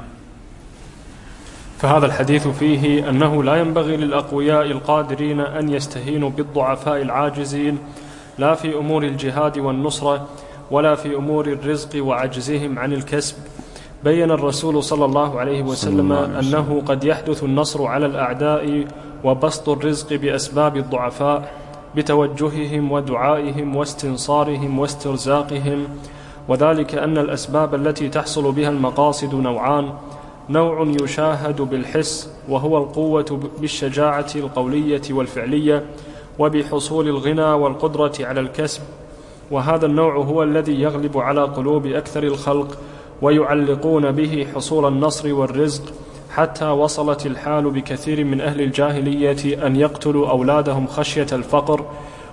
Speaker 2: فهذا الحديث فيه أنه لا ينبغي للأقوياء القادرين أن يستهينوا بالضعفاء العاجزين، لا في أمور الجهاد والنصرة ولا في أمور الرزق وعجزهم عن الكسب. بين الرسول صلى الله عليه وسلم أنه قد يحدث النصر على الأعداء وبسط الرزق بأسباب الضعفاء، بتوجههم ودعائهم واستنصارهم واسترزاقهم. وذلك أن الأسباب التي تحصل بها المقاصد نوعان: نوع يشاهد بالحس وهو القوة بالشجاعة القولية والفعلية وبحصول الغنى والقدرة على الكسب، وهذا النوع هو الذي يغلب على قلوب أكثر الخلق ويعلقون به حصول النصر والرزق، حتى وصلت الحال بكثير من أهل الجاهلية أن يقتلوا أولادهم خشية الفقر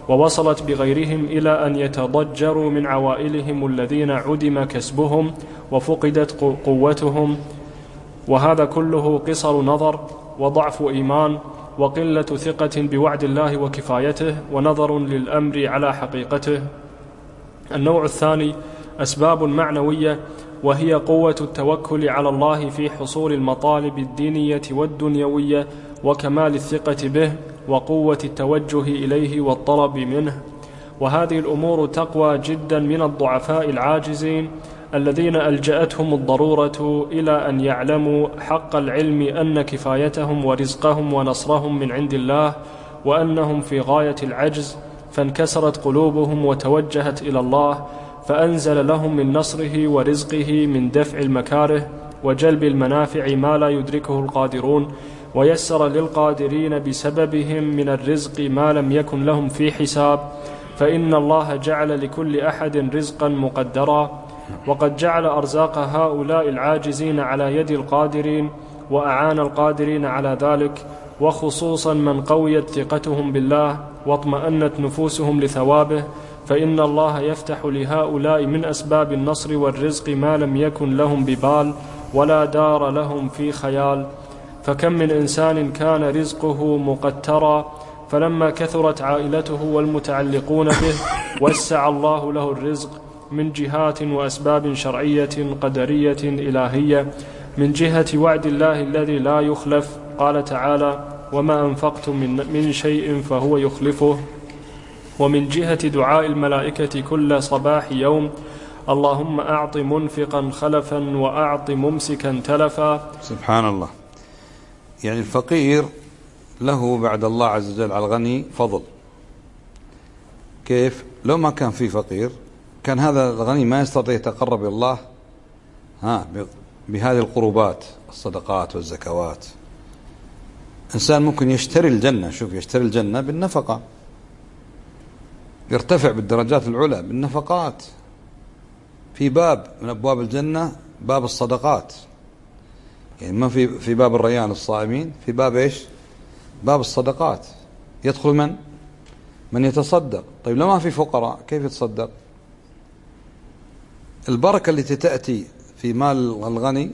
Speaker 2: ووصلت بغيرهم إلى أن يتضجروا من عوائلهم الذين عدم كسبهم وفقدت قوتهم، وهذا كله قصر نظر وضعف إيمان وقلة ثقة بوعد الله وكفايته ونظر للأمر على حقيقته. النوع الثاني أسباب معنوية، وهي قوة التوكل على الله في حصول المطالب الدينية والدنيوية وكمال الثقة به وقوة التوجه إليه والطلب منه. وهذه الأمور تقوى جدا من الضعفاء العاجزين الذين ألجأتهم الضرورة إلى أن يعلموا حق العلم أن كفايتهم ورزقهم ونصرهم من عند الله، وأنهم في غاية العجز، فانكسرت قلوبهم وتوجهت إلى الله، فأنزل لهم من نصره ورزقه من دفع المكاره وجلب المنافع ما لا يدركه القادرون، ويسر للقادرين بسببهم من الرزق ما لم يكن لهم في حساب، فإن الله جعل لكل أحد رزقا مقدرا، وقد جعل أرزاق هؤلاء العاجزين على يد القادرين، وأعان القادرين على ذلك، وخصوصا من قويت ثقتهم بالله واطمأنت نفوسهم لثوابه، فإن الله يفتح لهؤلاء من أسباب النصر والرزق ما لم يكن لهم ببال ولا دار لهم في خيال. فكم من إنسان كان رزقه مقترا، فلما كثرت عائلته والمتعلقون به وسع الله له الرزق من جهات وأسباب شرعية قدرية إلهية، من جهة وعد الله الذي لا يخلف، قال تعالى: وما أنفقتم من شيء فهو يخلفه، ومن جهة دعاء الملائكة كل صباح يوم: اللهم أعط منفقا خلفا وأعط ممسكا تلفا.
Speaker 1: سبحان الله. يعني الفقير له بعد الله عز وجل على الغني فضل. كيف؟ لو ما كان في فقير كان هذا الغني ما يستطيع يتقرب إلى الله بهذه القربات، الصدقات والزكوات. إنسان ممكن يشتري الجنة، شوف، يشتري الجنة بالنفقة، يرتفع بالدرجات العلى بالنفقات. في باب من أبواب الجنة باب الصدقات، يعني ما في باب الريان الصائمين، في باب إيش؟ باب الصدقات. يدخل من يتصدق. طيب لو ما في فقراء كيف يتصدق؟ البركة التي تأتي في مال الغني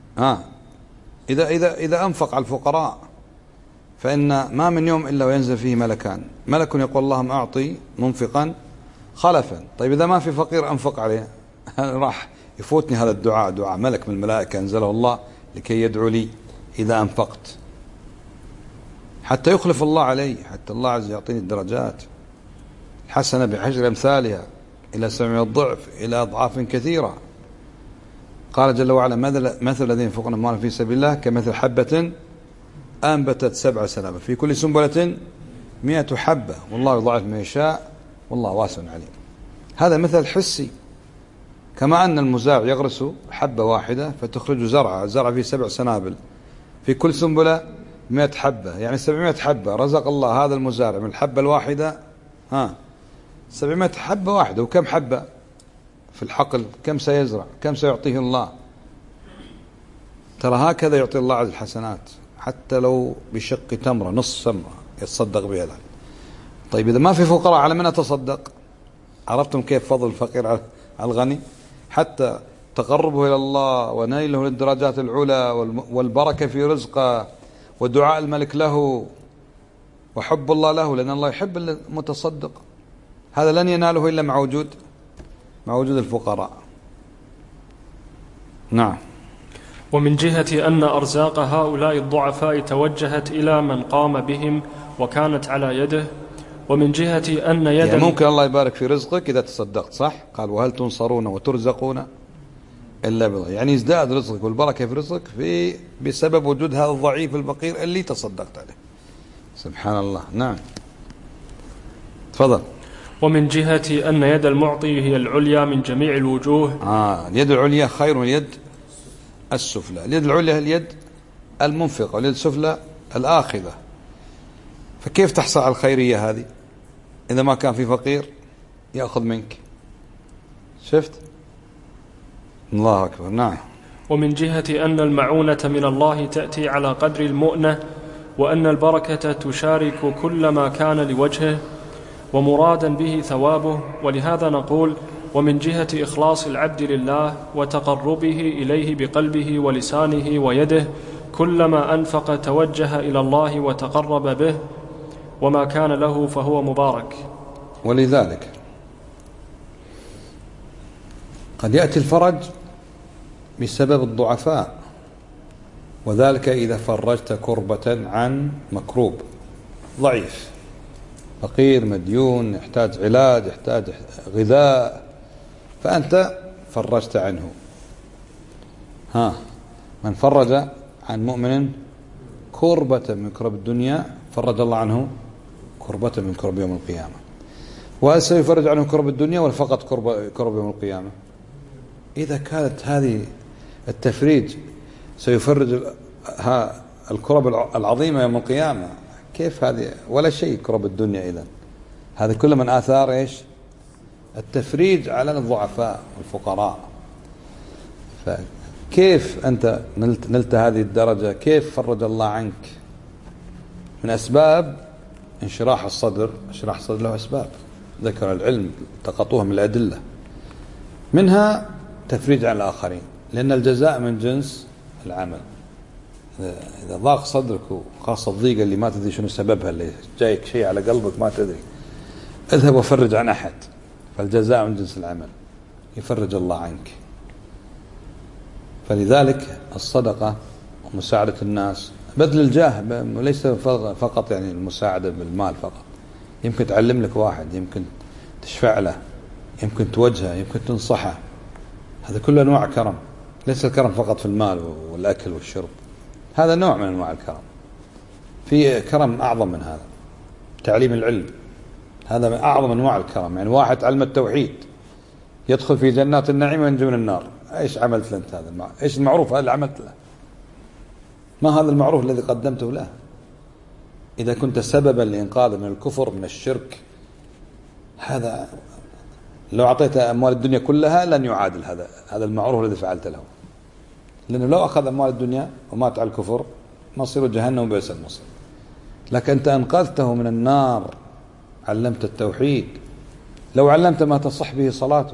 Speaker 1: إذا أنفق على الفقراء، فإن ما من يوم إلا وينزل فيه ملكان، ملك يقول اللهم أعطي منفقا خلفا. طيب إذا ما في فقير أنفق عليه راح يفوتني هذا الدعاء، دعاء ملك من الملائكة أنزله الله لكي يدعو لي إذا أنفقت، حتى يخلف الله علي، حتى الله عز يعطيني الدرجات حسنة بعشر أمثالها إلى 700 ضعف إلى أضعاف كثيرة. قال جل وعلا: مثل الذين ينفقون أموالهم في سبيل الله كمثل حبة أنبتت 7 سنابل في كل سنبلة 100 حبة والله يضاعف من يشاء والله واسع عليم. هذا مثل حسي، كما أن المزارع يغرس حبة واحدة فتخرج زرع فيه 7 سنابل في كل سنبلة 100 حبة، يعني 700 حبة رزق الله هذا المزارع من الحبة الواحدة 700 حبة واحدة. وكم حبة في الحقل؟ كم سيزرع؟ كم سيعطيه الله؟ ترى هكذا يعطي الله عز الحسنات، حتى لو بشق تمرة، نص تمرة يتصدق بها الآن. طيب إذا ما في فقراء على من أتصدق؟ عرفتم كيف فضل الفقير على الغني؟ حتى تقربه إلى الله ونيله للدرجات العلى والبركة في رزقه ودعاء الملك له وحب الله له، لأن الله يحب المتصدق. هذا لن يناله إلا مع وجود الفقراء. نعم.
Speaker 2: ومن جهة أن أرزاق هؤلاء الضعفاء توجهت إلى من قام بهم وكانت على يده، ومن جهة أن يد
Speaker 1: يعني ممكن الله يبارك في رزقك إذا تصدقت، صح؟ قال: وهل تنصرون وترزقون إلا بالله، يعني يزداد رزقك والبركة في رزقك بسبب وجود هذا الضعيف الفقير اللي تصدقت عليه. سبحان الله. نعم، تفضل.
Speaker 2: ومن جهة أن يد المعطي هي العليا من جميع الوجوه.
Speaker 1: اليد العليا خير من اليد السفلى. اليد العليا هي اليد المنفقة، واليد السفلى الآخذة. فكيف تحصل على الخيرية هذه إذا ما كان في فقير يأخذ منك؟ شفت؟ الله أكبر. نعم.
Speaker 2: ومن جهة أن المعونة من الله تأتي على قدر المؤنة، وأن البركة تشارك كل ما كان لوجهه، ومرادا به ثوابه. ولهذا نقول: ومن جهة إخلاص العبد لله وتقربه إليه بقلبه ولسانه ويده، كلما أنفق توجه إلى الله وتقرب به، وما كان له فهو مبارك.
Speaker 1: ولذلك قد يأتي الفرج بسبب الضعفاء، وذلك إذا فرجت كربة عن مكروب ضعيف فقير مديون يحتاج علاج يحتاج غذاء، فأنت فرجت عنه. من فرج عن مؤمن كربة من كرب الدنيا فرج الله عنه كربة من كرب يوم القيامة. وهل سيفرج عنه كرب الدنيا ولا فقط كرب يوم القيامة؟ إذا كانت هذه التفريج سيفرج الكرب العظيمة يوم القيامة، كيف هذه ولا شيء كرب الدنيا؟ إذن هذا كله من آثار إيش؟ التفريج على الضعفاء والفقراء. فكيف أنت نلت هذه الدرجة؟ كيف فرج الله عنك؟ من أسباب انشراح الصدر. انشراح الصدر له أسباب ذكر العلم تقطوها من الأدلة، منها تفريج عن الآخرين، لأن الجزاء من جنس العمل. إذا ضاق صدرك وخاصة الضيقة اللي ما تدري شنو سببها، اللي جايك شيء على قلبك ما تدري، اذهب وفرج عن أحد، فالجزاء من جنس العمل، يفرج الله عنك. فلذلك الصدقة ومساعدة الناس بذل الجاه، ليس فقط يعني المساعدة بالمال فقط، يمكن تعلم لك واحد، يمكن تشفع له، يمكن توجهه، يمكن تنصحه، هذا كله أنواع كرم. ليس الكرم فقط في المال والأكل والشرب، هذا نوع من أنواع الكرم. في كرم أعظم من هذا، تعليم العلم، هذا من أعظم أنواع الكرم. يعني واحد علم التوحيد يدخل في جنات النعيم وينجو من النار، إيش عملت له أنت؟ هذا إيش المعروف هذا اللي عملت له؟ ما هذا المعروف الذي قدمته له؟ إذا كنت سببا لإنقاذه من الكفر من الشرك، هذا لو أعطيت أموال الدنيا كلها لن يعادل هذا المعروف الذي فعلت له، لأنه لو أخذ أموال الدنيا ومات على الكفر مصيره جهنم وبئس المصير. لكن أنت أنقذته من النار، علمت التوحيد. لو علمت ما تصح به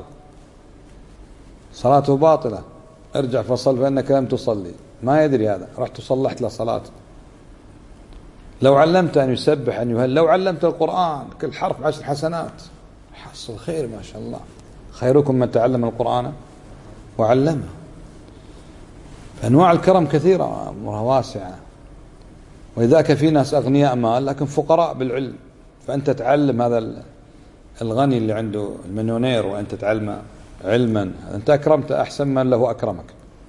Speaker 1: صلاته باطلة، ارجع فصل فإنك لم تصلي، ما يدري هذا، رحت صلحت له صلاته. لو علمت أن يسبح أن يهل، لو علمت القرآن كل حرف 10 حسنات، حصل خير ما شاء الله. خيركم من تعلم القرآن وعلمه. فأنواع الكرم كثيرة، أمورها واسعة. ولذلك في ناس أغنياء مال لكن فقراء بالعلم، فأنت تعلم هذا الغني اللي عنده المليونير وأنت تعلمه علما، أنت أكرمت أحسن من له أكرمك.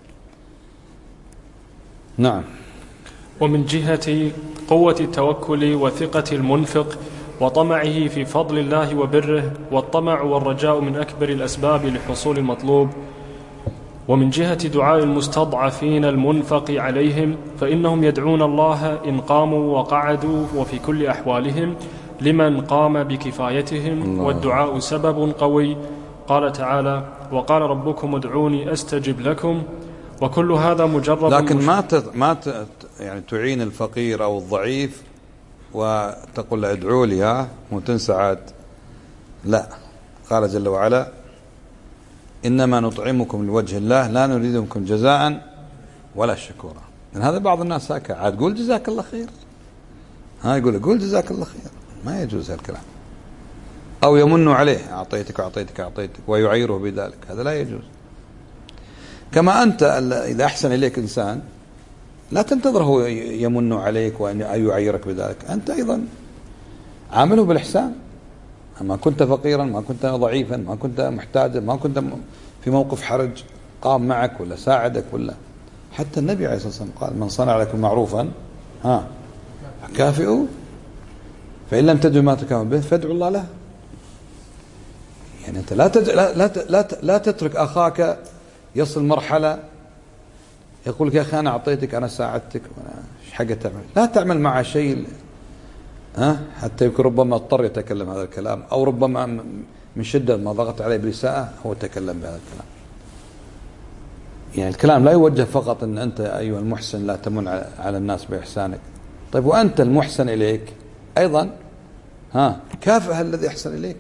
Speaker 1: نعم.
Speaker 2: ومن جهة قوة التوكل وثقة المنفق وطمعه في فضل الله وبره، والطمع والرجاء من أكبر الأسباب لحصول المطلوب. ومن جهة دعاء المستضعفين المنفق عليهم، فإنهم يدعون الله إن قاموا وقعدوا وفي كل أحوالهم لمن قام بكفايتهم، والدعاء سبب قوي. قال تعالى: وقال ربكم ادعوني أستجب لكم. وكل هذا مجرد،
Speaker 1: لكن ما يعني تعين الفقير أو الضعيف وتقول له ادعوا لي وتنسى عاد، لا. قال جل وعلا: إنما نطعمكم لوجه الله لا نريد منكم جزاء ولا شكورا. يعني هذا بعض الناس هكا، عاد قول جزاك الله خير، يقول جزاك الله خير، ما يجوز هالكلام. أو يمن عليه، أعطيتك ويعيره بذلك، هذا لا يجوز. كما أنت إذا أحسن إليك إنسان لا تنتظره يمن عليك وأن يعيرك بذلك، أنت أيضا عامله بالإحسان. ما كنت فقيرا، ما كنت ضعيفا، ما كنت محتاجا، ما كنت في موقف حرج، قام معك ولا ساعدك ولا. حتى النبي عليه الصلاة والسلام قال: من صنع لكم معروفا كافئوا، فإن لم تجدوا ما تكافئوا به فادعوا الله له. يعني أنت لا تترك أخاك يصل مرحلة يقول لك: يا أخي أنا أعطيتك، أنا ساعدتك، وأنا إيش حاجة تعمل؟ لا تعمل معه شيء حتى يكون ربما اضطر يتكلم هذا الكلام، أو ربما من شدة ما ضغط عليه بالإساءة هو تكلم بهذا الكلام. يعني الكلام لا يوجه فقط أن أنت أيها المحسن لا تمن على الناس بإحسانك. طيب وأنت المحسن إليك أيضا كافئ الذي أحسن إليك.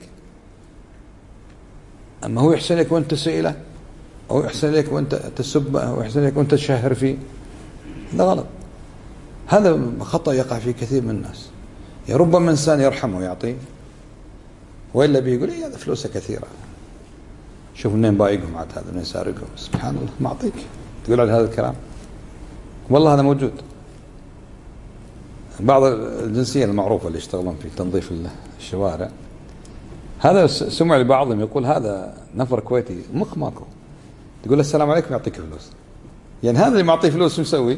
Speaker 1: أما هو يحسن إليك وأنت تسيء له، أو يحسن إليك وأنت تسبه، أو يحسن إليك وأنت تشهر فيه، هذا غلط. هذا خطأ يقع فيه كثير من الناس. يا ربما إنسان يرحمه ويعطيه، وإلا بيقول إيه هذا فلوسه كثيرة، شوف منين بايقهم عاد، هذا منين سارقهم، سبحان الله ما أعطيك تقول على هذا الكلام. والله هذا موجود. بعض الجنسية المعروفة اللي يشتغلون في تنظيف الشوارع، هذا سمع لبعضهم يقول هذا نفر كويتي مخ ماكو، تقول له السلام عليكم يعطيك فلوس. يعني هذا اللي معطيه فلوس شو مسوي؟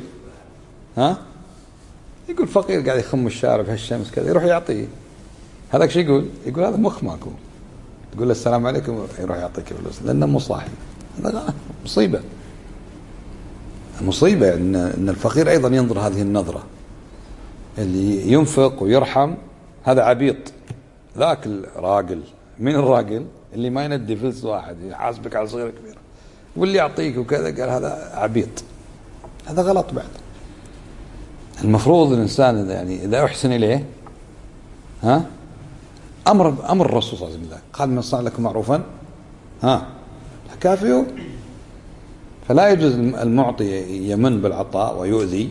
Speaker 1: يقول فقير قاعد يخم الشارع بهالشمس كذا، يروح يعطيه. هذاك شو يقول؟ يقول هذا مخ ماكو، تقول له السلام عليكم يروح يعطيك فلوس لأنه مو صاحي. هذا مصيبة. المصيبة إن الفقير أيضا ينظر هذه النظرة. اللي ينفق ويرحم هذا عبيط، ذاك الراجل. من الراجل اللي ما يندي فلس واحد يحاسبك على صغيرة كبيرة، واللي يعطيك وكذا قال هذا عبيط. هذا غلط. بعد المفروض الإنسان يعني إذا أحسن إليه أمر الرسول صلى الله عليه وسلم قال من صنع لكم معروفا كافئوا. فلا يجوز المعطي يمن بالعطاء ويؤذي.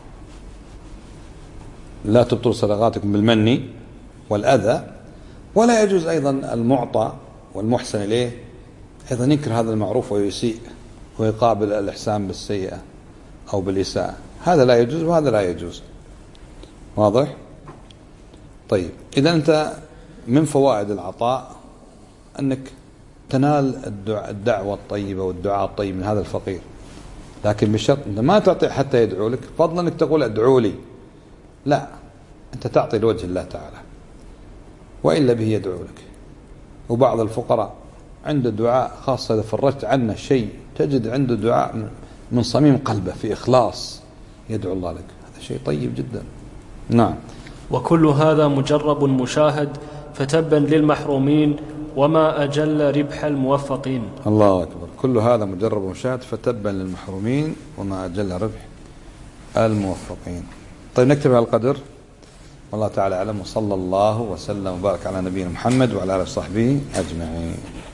Speaker 1: لا تبطلوا صدقاتكم بالمن والأذى. ولا يجوز أيضا المعطى والمحسن إليه أيضا ينكر هذا المعروف ويسيء ويقابل الإحسان بالسيئة أو بالإساءة. هذا لا يجوز وهذا لا يجوز. واضح؟ طيب، إذا أنت من فوائد العطاء أنك تنال الدعوة الطيبة والدعاء الطيب من هذا الفقير، لكن بشرط أنت ما تعطي حتى يدعو لك، فضلا أنك تقول ادعوا لي، لا، أنت تعطي لوجه الله تعالى، وإلا به يدعو لك. وبعض الفقراء عنده دعاء، خاصة إذا فرجت عنه شيء تجد عنده دعاء من صميم قلبه في إخلاص يدعو الله لك، هذا شيء طيب جدا. نعم.
Speaker 2: وكل هذا مجرب مشاهد، فتبا للمحرومين وما أجل ربح الموفقين.
Speaker 1: الله أكبر. كل هذا مجرب مشاهد، فتبا للمحرومين وما أجل ربح الموفقين. طيب، نكتب على القدر. والله تعالى أعلم، وصلى الله وسلم وبارك على نبينا محمد وعلى آله وصحبه أجمعين.